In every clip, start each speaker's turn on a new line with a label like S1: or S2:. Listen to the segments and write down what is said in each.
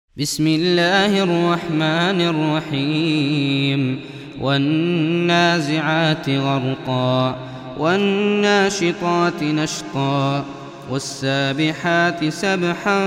S1: بسم الله الرحمن الرحيم والنازعات غرقا والناشطات نشطا والسابحات سبحا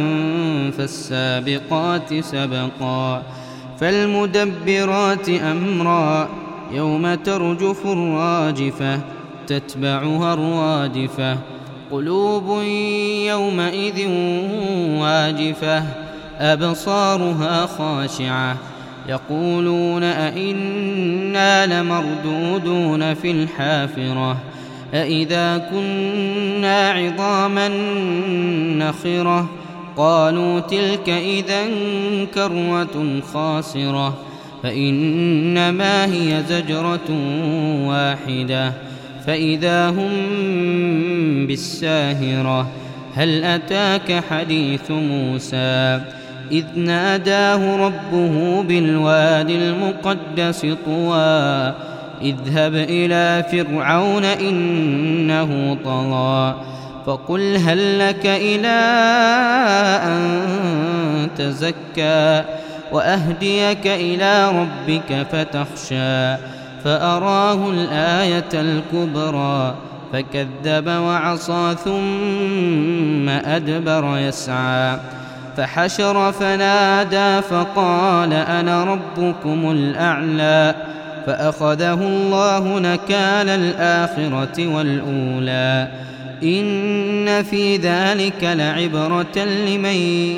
S1: فالسابقات سبقا فالمدبرات أمرا يوم ترجف الراجفة تتبعها الرادفة قلوب يومئذ واجفة أبصارها خاشعة يقولون أئنا لمردودون في الحافرة أئذا كنا عظاما نخرة قالوا تلك إذا كرة خاسرة فإنما هي زجرة واحدة فإذا هم بالساهرة هل أتاك حديث موسى إذ ناداه ربه بالوادي المقدس طوى اذهب إلى فرعون إنه طغى فقل هل لك إلى أن تزكى وأهديك إلى ربك فتخشى فأراه الآية الكبرى فكذب وعصى ثم أدبر يسعى فحشر فنادى فقال أنا ربكم الأعلى فأخذه الله نكال الآخرة والأولى إن في ذلك لعبرة لمن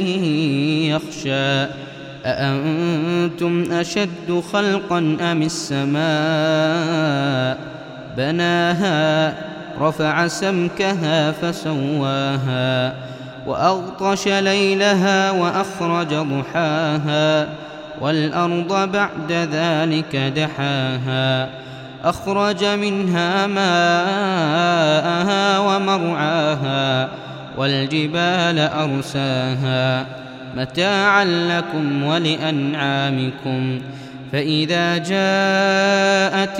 S1: يخشى أأنتم أشد خلقا أم السماء بناها رفع سمكها فسواها وأغطش ليلها وأخرج ضحاها والأرض بعد ذلك دحاها أخرج منها ماءها ومرعاها والجبال أرساها متاعا لكم ولأنعامكم فإذا جاءت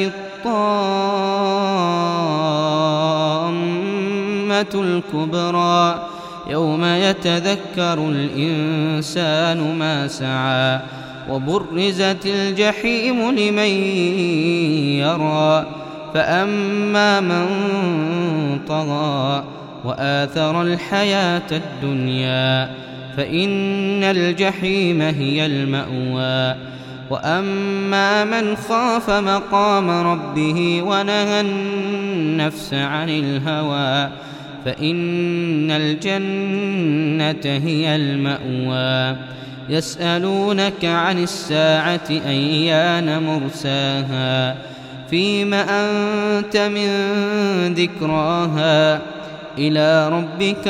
S1: الطامة الكبرى يوم يتذكر الإنسان ما سعى وبرزت الجحيم لمن يرى فأما من طغى وآثر الحياة الدنيا فإن الجحيم هي المأوى وأما من خاف مقام ربه ونهى النفس عن الهوى فإن الجنة هي المأوى يسألونك عن الساعة أيان مرساها فيم أنت من ذكراها إلى ربك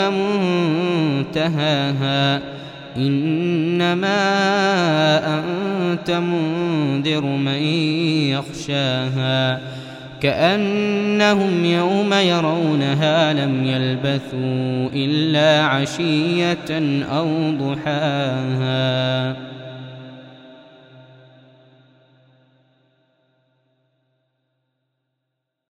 S1: منتهاها إنما أنت منذر من يخشاها كأنهم يوم يرونها لم يلبثوا إلا عشية أو ضحاها.